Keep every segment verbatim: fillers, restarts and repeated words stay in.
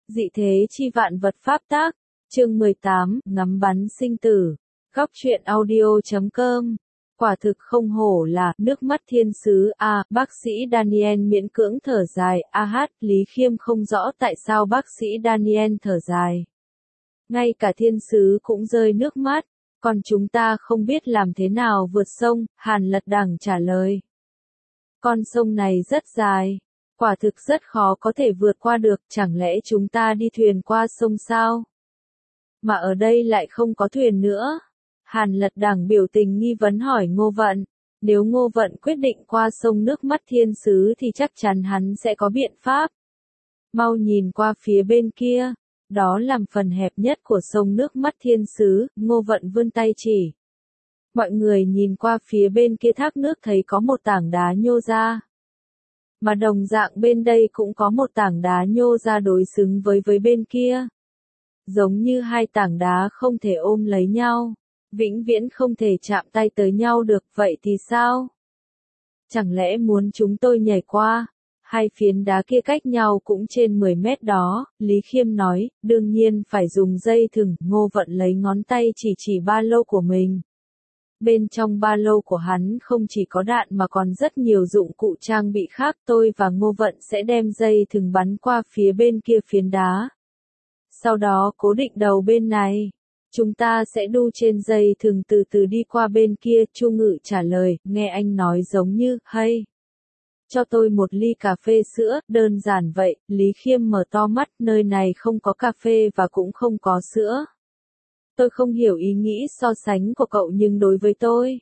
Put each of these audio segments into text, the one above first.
Dị thế chi vạn vật pháp tác, chương mười tám, ngắm bắn sinh tử, góc truyện audio chấm com. Quả thực không hổ là nước mắt thiên sứ a, à, bác sĩ Daniel miễn cưỡng thở dài, a hát, Lý Khiêm không rõ tại sao bác sĩ Daniel thở dài. Ngay cả thiên sứ cũng rơi nước mắt, còn chúng ta không biết làm thế nào vượt sông, Hàn Lật Đằng trả lời. Con sông này rất dài, quả thực rất khó có thể vượt qua được, chẳng lẽ chúng ta đi thuyền qua sông sao? Mà ở đây lại không có thuyền nữa. Hàn Lật Đằng biểu tình nghi vấn hỏi Ngô Vận, nếu Ngô Vận quyết định qua sông nước mắt thiên sứ thì chắc chắn hắn sẽ có biện pháp. Mau nhìn qua phía bên kia, đó là phần hẹp nhất của sông nước mắt thiên sứ, Ngô Vận vươn tay chỉ. Mọi người nhìn qua phía bên kia thác nước thấy có một tảng đá nhô ra. Mà đồng dạng bên đây cũng có một tảng đá nhô ra đối xứng với với bên kia. Giống như hai tảng đá không thể ôm lấy nhau, vĩnh viễn không thể chạm tay tới nhau được, vậy thì sao? Chẳng lẽ muốn chúng tôi nhảy qua? Hai phiến đá kia cách nhau cũng trên mười mét đó, Lý Khiêm nói, đương nhiên phải dùng dây thừng, Ngô Vận lấy ngón tay chỉ chỉ ba lô của mình. Bên trong ba lô của hắn không chỉ có đạn mà còn rất nhiều dụng cụ trang bị khác, tôi và Ngô Vận sẽ đem dây thừng bắn qua phía bên kia phiến đá. Sau đó cố định đầu bên này. Chúng ta sẽ đu trên dây thừng từ từ đi qua bên kia, Chu Ngự trả lời, nghe anh nói giống như, hay. Cho tôi một ly cà phê sữa, đơn giản vậy, Lý Khiêm mở to mắt, nơi này không có cà phê và cũng không có sữa. Tôi không hiểu ý nghĩ so sánh của cậu nhưng đối với tôi,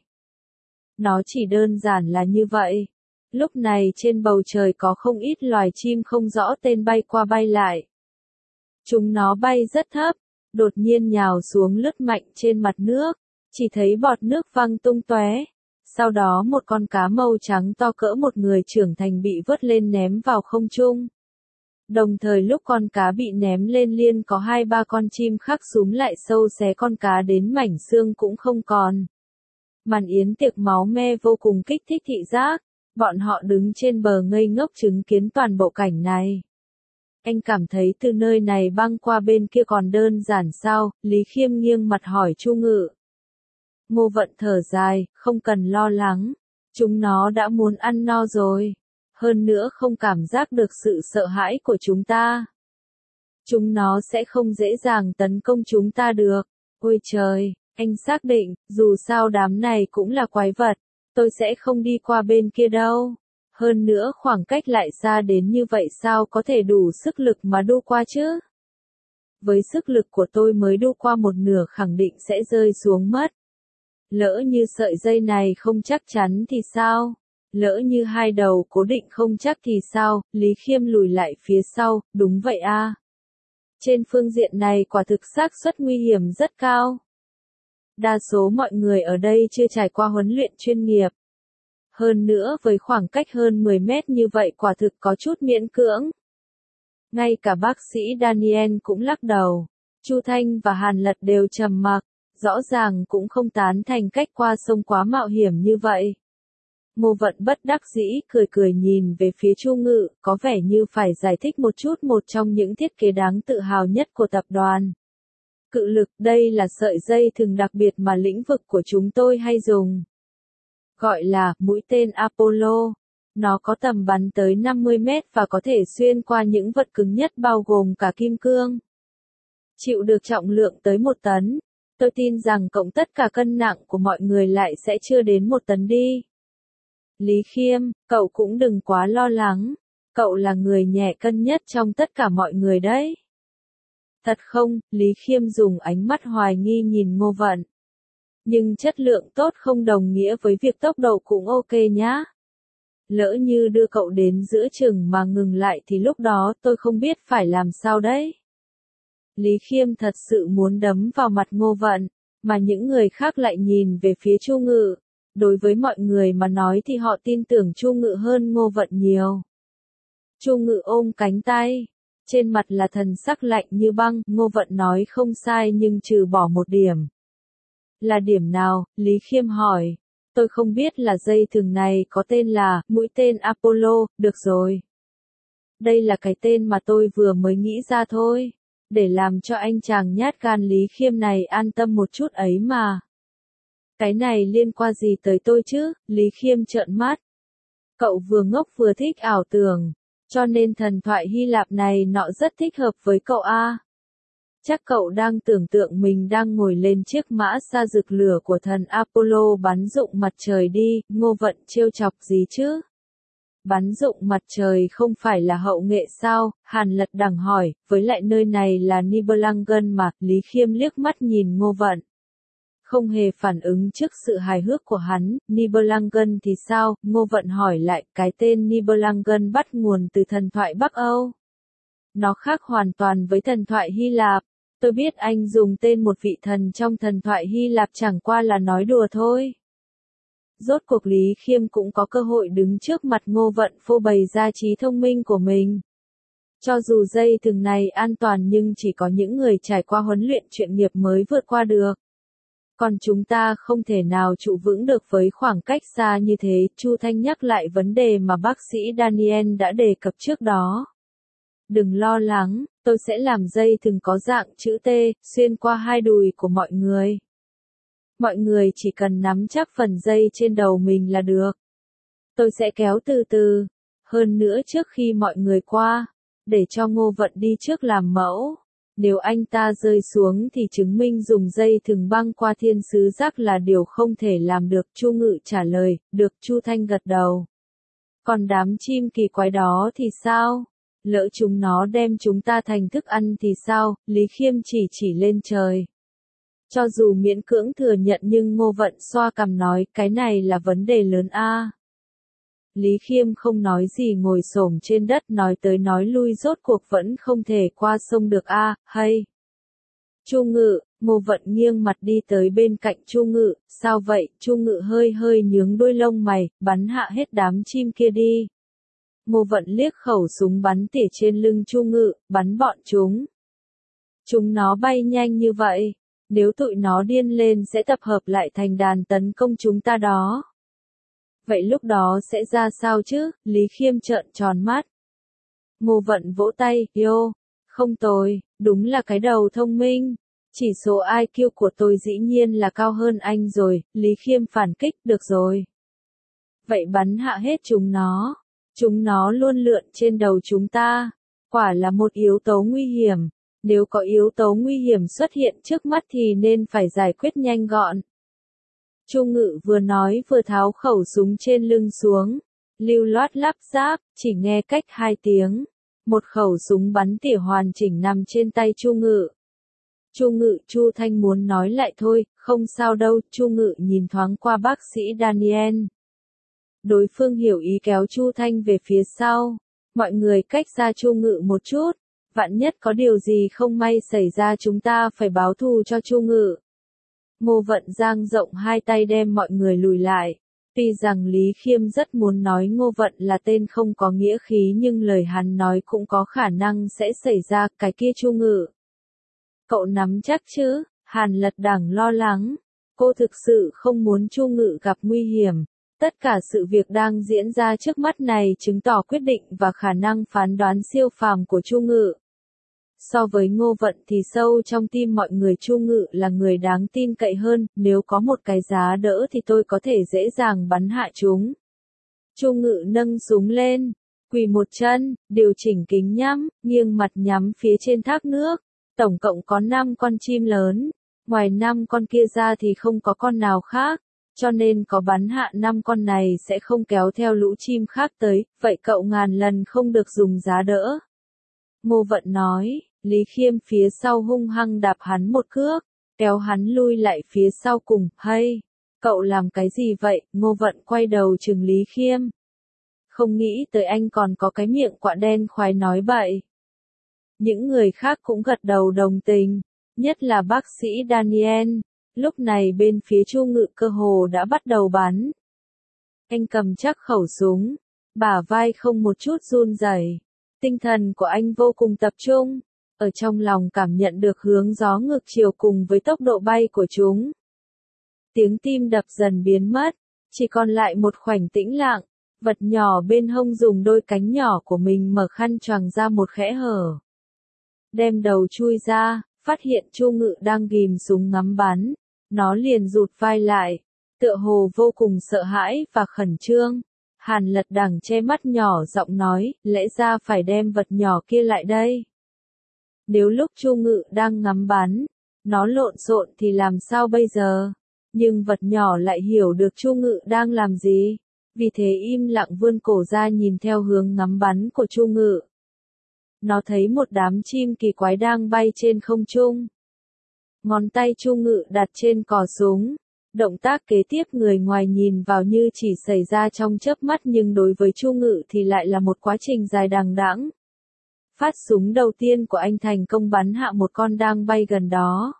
nó chỉ đơn giản là như vậy. Lúc này trên bầu trời có không ít loài chim không rõ tên bay qua bay lại. Chúng nó bay rất thấp, đột nhiên nhào xuống lướt mạnh trên mặt nước, chỉ thấy bọt nước văng tung tóe. Sau đó một con cá màu trắng to cỡ một người trưởng thành bị vớt lên ném vào không trung. Đồng thời lúc con cá bị ném lên liên có hai ba con chim khác súm lại sâu xé con cá đến mảnh xương cũng không còn. Màn yến tiệc máu me vô cùng kích thích thị giác, bọn họ đứng trên bờ ngây ngốc chứng kiến toàn bộ cảnh này. Anh cảm thấy từ nơi này băng qua bên kia còn đơn giản sao? Lý Khiêm nghiêng mặt hỏi Chu Ngự. Ngô Vận thở dài, không cần lo lắng, chúng nó đã muốn ăn no rồi. Hơn nữa không cảm giác được sự sợ hãi của chúng ta. Chúng nó sẽ không dễ dàng tấn công chúng ta được. Ôi trời, anh xác định, dù sao đám này cũng là quái vật, tôi sẽ không đi qua bên kia đâu. Hơn nữa khoảng cách lại xa đến như vậy sao có thể đủ sức lực mà đu qua chứ? Với sức lực của tôi mới đu qua một nửa khẳng định sẽ rơi xuống mất. Lỡ như sợi dây này không chắc chắn thì sao? Lỡ như hai đầu cố định không chắc thì sao? Lý Khiêm lùi lại phía sau, đúng vậy a. À. Trên phương diện này quả thực xác suất nguy hiểm rất cao. Đa số mọi người ở đây chưa trải qua huấn luyện chuyên nghiệp. Hơn nữa với khoảng cách hơn mười mét như vậy quả thực có chút miễn cưỡng. Ngay cả bác sĩ Daniel cũng lắc đầu. Chu Thanh và Hàn Lật đều trầm mặc, rõ ràng cũng không tán thành cách qua sông quá mạo hiểm như vậy. Ngô Vận bất đắc dĩ cười cười nhìn về phía Chu Ngự, có vẻ như phải giải thích một chút một trong những thiết kế đáng tự hào nhất của tập đoàn. Cự lực, đây là sợi dây thừng đặc biệt mà lĩnh vực của chúng tôi hay dùng. Gọi là mũi tên Apollo. Nó có tầm bắn tới năm mươi mét và có thể xuyên qua những vật cứng nhất bao gồm cả kim cương. Chịu được trọng lượng tới một tấn. Tôi tin rằng cộng tất cả cân nặng của mọi người lại sẽ chưa đến một tấn đi. Lý Khiêm, cậu cũng đừng quá lo lắng. Cậu là người nhẹ cân nhất trong tất cả mọi người đấy. Thật không? Lý Khiêm dùng ánh mắt hoài nghi nhìn Ngô Vận. Nhưng chất lượng tốt không đồng nghĩa với việc tốc độ cũng ok nhá. Lỡ như đưa cậu đến giữa chừng mà ngừng lại thì lúc đó tôi không biết phải làm sao đấy. Lý Khiêm thật sự muốn đấm vào mặt Ngô Vận, mà những người khác lại nhìn về phía Chu Ngự. Đối với mọi người mà nói thì họ tin tưởng Chu Ngự hơn Ngô Vận nhiều. Chu Ngự ôm cánh tay, trên mặt là thần sắc lạnh như băng, Ngô Vận nói không sai nhưng trừ bỏ một điểm. Là điểm nào? Lý Khiêm hỏi. Tôi không biết là dây thừng này có tên là mũi tên Apollo, được rồi. Đây là cái tên mà tôi vừa mới nghĩ ra thôi. Để làm cho anh chàng nhát gan Lý Khiêm này an tâm một chút ấy mà. Cái này liên quan gì tới tôi chứ? Lý Khiêm trợn mắt. Cậu vừa ngốc vừa thích ảo tưởng, cho nên thần thoại Hy Lạp này nọ rất thích hợp với cậu a. Chắc cậu đang tưởng tượng mình đang ngồi lên chiếc mã xa rực lửa của thần Apollo bắn rụng mặt trời đi, Ngô Vận trêu chọc gì chứ? Bắn rụng mặt trời không phải là hậu nghệ sao? Hàn Lật Đằng hỏi, với lại nơi này là Nibelungen mà. Lý Khiêm liếc mắt nhìn Ngô Vận. Không hề phản ứng trước sự hài hước của hắn. Nibelungen thì sao? Ngô Vận hỏi lại, cái tên Nibelungen bắt nguồn từ thần thoại Bắc Âu. Nó khác hoàn toàn với thần thoại Hy Lạp. Tôi biết anh dùng tên một vị thần trong thần thoại Hy Lạp chẳng qua là nói đùa thôi. Rốt cuộc Lý Khiêm cũng có cơ hội đứng trước mặt Ngô Vận phô bày ra trí thông minh của mình. Cho dù dây thừng này an toàn nhưng chỉ có những người trải qua huấn luyện chuyên nghiệp mới vượt qua được. Còn chúng ta không thể nào trụ vững được với khoảng cách xa như thế. Chu Thanh nhắc lại vấn đề mà bác sĩ Daniel đã đề cập trước đó. Đừng lo lắng, tôi sẽ làm dây thừng có dạng chữ T, xuyên qua hai đùi của mọi người. Mọi người chỉ cần nắm chắc phần dây trên đầu mình là được. Tôi sẽ kéo từ từ, hơn nữa trước khi mọi người qua, để cho Ngô Vận đi trước làm mẫu. Nếu anh ta rơi xuống thì chứng minh dùng dây thừng băng qua thiên sứ giác là điều không thể làm được. Chu Ngự trả lời, được. Chu Thanh gật đầu. Còn đám chim kỳ quái đó thì sao? Lỡ chúng nó đem chúng ta thành thức ăn thì sao? Lý Khiêm chỉ chỉ lên trời. Cho dù miễn cưỡng thừa nhận nhưng Ngô Vận xoa cằm nói, cái này là vấn đề lớn a. Lý Khiêm không nói gì ngồi xổm trên đất nói tới nói lui rốt cuộc vẫn không thể qua sông được a. Hay. Chu Ngự, Ngô Vận nghiêng mặt đi tới bên cạnh Chu Ngự, sao vậy? Chu Ngự hơi hơi nhướng đôi lông mày, bắn hạ hết đám chim kia đi. Ngô Vận liếc khẩu súng bắn tỉa trên lưng Chu Ngự, bắn bọn chúng. Chúng nó bay nhanh như vậy, nếu tụi nó điên lên sẽ tập hợp lại thành đàn tấn công chúng ta đó. Vậy lúc đó sẽ ra sao chứ? Lý Khiêm trợn tròn mắt. Ngô Vận vỗ tay, yo, không tồi, đúng là cái đầu thông minh. Chỉ số i kiu của tôi dĩ nhiên là cao hơn anh rồi. Lý Khiêm phản kích, được rồi. Vậy bắn hạ hết chúng nó. Chúng nó luôn lượn trên đầu chúng ta. Quả là một yếu tố nguy hiểm. Nếu có yếu tố nguy hiểm xuất hiện trước mắt thì nên phải giải quyết nhanh gọn. Chu Ngự vừa nói vừa tháo khẩu súng trên lưng xuống. Lưu loát lắp ráp, chỉ nghe cách hai tiếng. Một khẩu súng bắn tỉa hoàn chỉnh nằm trên tay Chu Ngự. Chu Ngự, Chu Thanh muốn nói lại thôi, không sao đâu. Chu Ngự nhìn thoáng qua bác sĩ Daniel. Đối phương hiểu ý kéo Chu Thanh về phía sau. Mọi người cách xa Chu Ngự một chút. Vạn nhất có điều gì không may xảy ra chúng ta phải báo thù cho Chu Ngự. Ngô Vận dang rộng hai tay đem mọi người lùi lại. Tuy rằng Lý Khiêm rất muốn nói Ngô Vận là tên không có nghĩa khí nhưng lời hắn nói cũng có khả năng sẽ xảy ra. Cái kia Chu Ngự. Cậu nắm chắc chứ? Hàn Lật Đằng lo lắng. Cô thực sự không muốn Chu Ngự gặp nguy hiểm. Tất cả sự việc đang diễn ra trước mắt này chứng tỏ quyết định và khả năng phán đoán siêu phàm của Chu Ngự. So với Ngô Vận thì sâu trong tim mọi người Chu Ngự là người đáng tin cậy hơn, nếu có một cái giá đỡ thì tôi có thể dễ dàng bắn hạ chúng. Chu Ngự nâng súng lên, quỳ một chân, điều chỉnh kính nhắm, nghiêng mặt nhắm phía trên thác nước. Tổng cộng có năm con chim lớn, ngoài năm con kia ra thì không có con nào khác, cho nên có bắn hạ năm con này sẽ không kéo theo lũ chim khác tới, vậy cậu ngàn lần không được dùng giá đỡ. Ngô Vận nói. Lý Khiêm phía sau hung hăng đạp hắn một cước, kéo hắn lui lại phía sau cùng. Hay, cậu làm cái gì vậy? Ngô Vận quay đầu trừng Lý Khiêm. Không nghĩ tới anh còn có cái miệng quạ đen khoái nói bậy. Những người khác cũng gật đầu đồng tình, nhất là bác sĩ Daniel. Lúc này bên phía Chu Ngự cơ hồ đã bắt đầu bắn. Anh cầm chắc khẩu súng, bả vai không một chút run rẩy. Tinh thần của anh vô cùng tập trung. Ở trong lòng cảm nhận được hướng gió ngược chiều cùng với tốc độ bay của chúng. Tiếng tim đập dần biến mất, chỉ còn lại một khoảnh tĩnh lặng. Vật nhỏ bên hông dùng đôi cánh nhỏ của mình mở khăn choàng ra một khẽ hở. Đem đầu chui ra, phát hiện Chu Ngự đang ghim súng ngắm bắn. Nó liền rụt vai lại, tựa hồ vô cùng sợ hãi và khẩn trương. Hàn Lật Đằng che mắt nhỏ giọng nói, lẽ ra phải đem vật nhỏ kia lại đây. Nếu lúc Chu Ngự đang ngắm bắn, nó lộn xộn thì làm sao bây giờ? Nhưng vật nhỏ lại hiểu được Chu Ngự đang làm gì, vì thế im lặng vươn cổ ra nhìn theo hướng ngắm bắn của Chu Ngự. Nó thấy một đám chim kỳ quái đang bay trên không trung. Ngón tay Chu Ngự đặt trên cò súng. Động tác kế tiếp người ngoài nhìn vào như chỉ xảy ra trong chớp mắt nhưng đối với Chu Ngự thì lại là một quá trình dài đằng đẵng. Phát súng đầu tiên của anh thành công bắn hạ một con đang bay gần đó.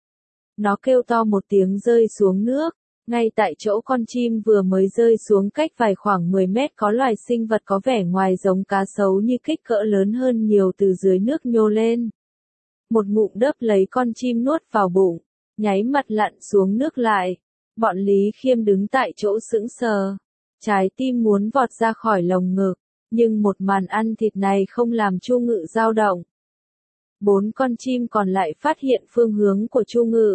Nó kêu to một tiếng rơi xuống nước. Ngay tại chỗ con chim vừa mới rơi xuống cách vài khoảng mười mét có loài sinh vật có vẻ ngoài giống cá sấu như kích cỡ lớn hơn nhiều từ dưới nước nhô lên. Một ngụm đớp lấy con chim nuốt vào bụng, nháy mặt lặn xuống nước lại. Bọn Lý Khiêm đứng tại chỗ sững sờ, trái tim muốn vọt ra khỏi lồng ngực, nhưng một màn ăn thịt này không làm Chu Ngự dao động. Bốn con chim còn lại phát hiện phương hướng của Chu Ngự.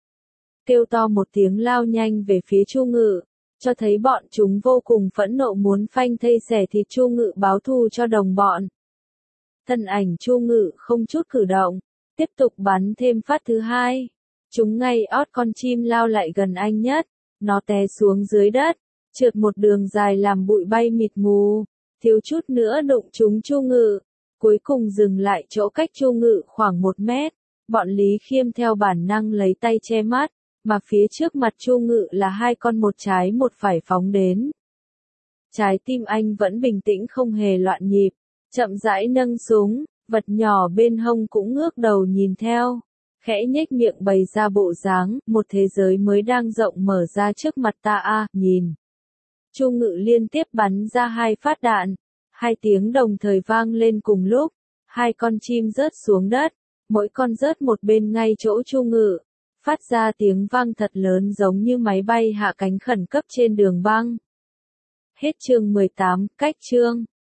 Kêu to một tiếng lao nhanh về phía Chu Ngự, cho thấy bọn chúng vô cùng phẫn nộ muốn phanh thây xẻ thịt Chu Ngự báo thù cho đồng bọn. Thân ảnh Chu Ngự không chút cử động, tiếp tục bắn thêm phát thứ hai. Chúng ngay ót con chim lao lại gần anh nhất, nó té xuống dưới đất, trượt một đường dài làm bụi bay mịt mù, thiếu chút nữa đụng trúng Chu Ngự, cuối cùng dừng lại chỗ cách Chu Ngự khoảng một mét. Bọn Lý Khiêm theo bản năng lấy tay che mắt, mà phía trước mặt Chu Ngự là hai con một trái một phải phóng đến. Trái tim anh vẫn bình tĩnh không hề loạn nhịp, chậm rãi nâng súng, vật nhỏ bên hông cũng ngước đầu nhìn theo. Khẽ nhếch miệng bày ra bộ dáng, một thế giới mới đang rộng mở ra trước mặt ta a, nhìn. Chu Ngự liên tiếp bắn ra hai phát đạn, hai tiếng đồng thời vang lên cùng lúc, hai con chim rớt xuống đất, mỗi con rớt một bên ngay chỗ Chu Ngự, phát ra tiếng vang thật lớn giống như máy bay hạ cánh khẩn cấp trên đường băng. Hết chương mười tám, cách chương.